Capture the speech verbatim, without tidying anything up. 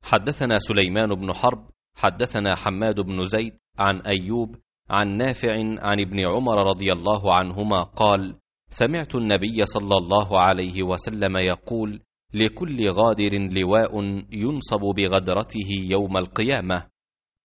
حدثنا سليمان بن حرب حدثنا حماد بن زيد عن أيوب عن نافع عن ابن عمر رضي الله عنهما قال: سمعت النبي صلى الله عليه وسلم يقول: لكل غادر لواء ينصب بغدرته يوم القيامة.